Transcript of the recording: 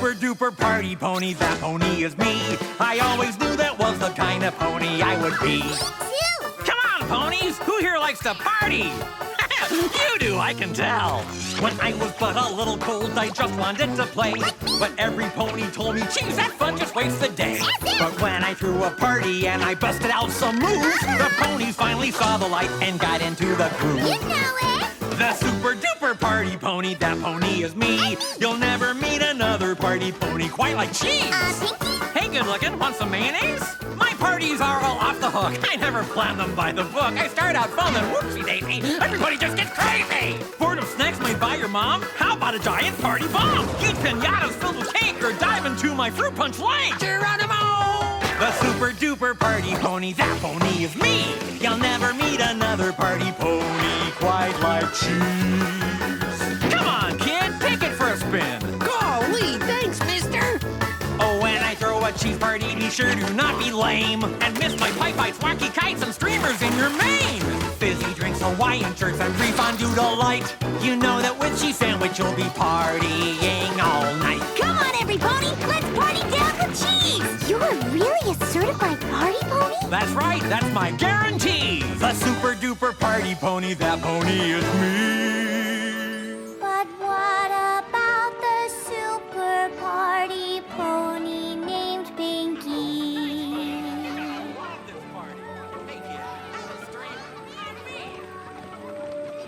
super duper party pony, that pony is me. I always knew that was the kind of pony I would be. Me too. Come on, ponies! Who here likes to party? You do, I can tell. When I was but a little colt, I just wanted to play. But every pony told me, geez, that fun just wastes the day. But when I threw a party and I busted out some moves, the ponies finally saw the light and got into the groove. You know it. The super duper party pony, that pony is me. You'll never meet another party pony quite like cheese. Pinky? Hey, good looking, want some mayonnaise? My parties are all off the hook. I never plan them by the book. I start out fun and whoopsie daisy, everybody just gets crazy. Bored of snacks made by your mom? How about a giant party bomb? Eat pinatas filled with cake or dive into my fruit punch lake. Geronimo! The super duper party pony, that pony is me. You'll never meet another party pony quite like cheese. Come on, kid, take it for a spin. Golly, thanks, mister. Oh, when I throw a cheese party, be sure to not be lame. And miss my pipe bites, wacky kites, and streamers in your mane. Fizzy drinks, Hawaiian shirts, and free fondue delight. You know that with cheese sandwich, you'll be partying all night. Come on, everybody. Let's party down with cheese. You're really a certified party pony? That's right, that's my guarantee. The super duper party pony, that pony is me.